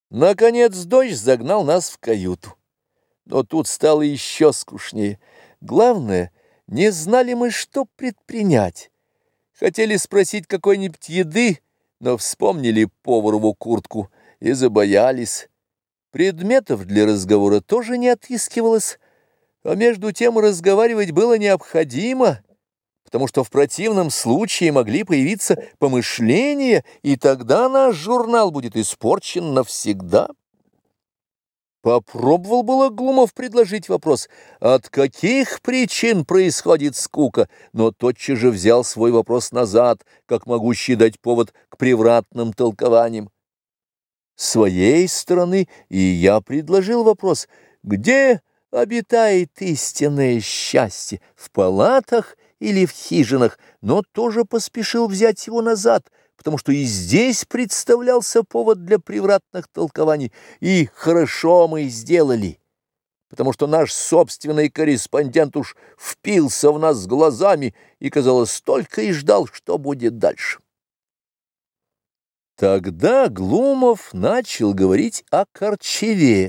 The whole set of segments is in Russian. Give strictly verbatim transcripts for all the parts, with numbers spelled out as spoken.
Наконец дождь загнал нас в каюту. Но тут стало еще скучнее. Главное, не знали мы, что предпринять. Хотели спросить какой-нибудь еды, но вспомнили поварову куртку и забоялись. Предметов для разговора тоже не отыскивалось, а между тем разговаривать было необходимо, потому что в противном случае могли появиться помышления, и тогда наш журнал будет испорчен навсегда. Попробовал было Глумов предложить вопрос, от каких причин происходит скука, но тотчас же взял свой вопрос назад, как могущий дать повод к превратным толкованиям. С своей стороны и я предложил вопрос, где обитает истинное счастье, в палатах или в хижинах, но тоже поспешил взять его назад, потому что и здесь представлялся повод для превратных толкований, и хорошо мы сделали, потому что наш собственный корреспондент уж впился в нас глазами и, казалось, только и ждал, что будет дальше. Тогда Глумов начал говорить о Корчеве.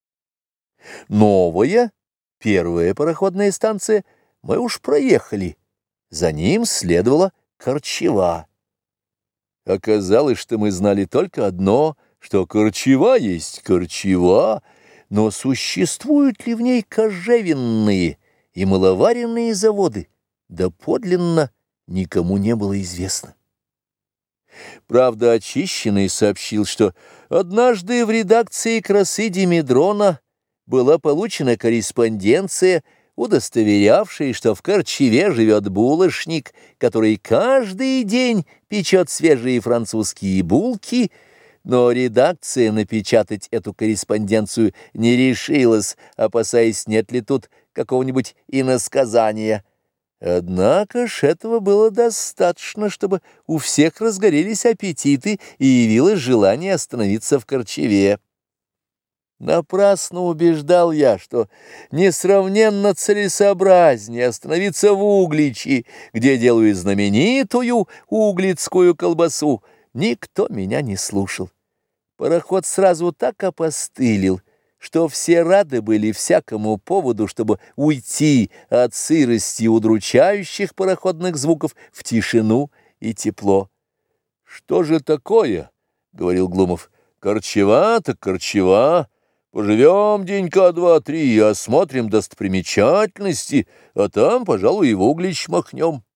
Новая, первая пароходная станция, мы уж проехали, за ним следовала Корчева. Оказалось, что мы знали только одно, что Корчева есть Корчева, но существуют ли в ней кожевенные и маловаренные заводы, да подлинно никому не было известно. Правда, Очищенный сообщил, что однажды в редакции «Красы Димедрона» была получена корреспонденция, удостоверявшая, что в Корчеве живет булочник, который каждый день печет свежие французские булки, но редакция напечатать эту корреспонденцию не решилась, опасаясь, нет ли тут какого-нибудь иносказания. Однако ж этого было достаточно, чтобы у всех разгорелись аппетиты и явилось желание остановиться в Корчеве. Напрасно убеждал я, что несравненно целесообразнее остановиться в Угличе, где делают знаменитую углицкую колбасу. Никто меня не слушал. Пароход сразу так опостылил, что все рады были всякому поводу, чтобы уйти от сырости и удручающих пароходных звуков в тишину и тепло. — Что же такое? — говорил Глумов. — Корчева так Корчева. Поживем денька два-три, осмотрим достопримечательности, а там, пожалуй, и в Углич махнем.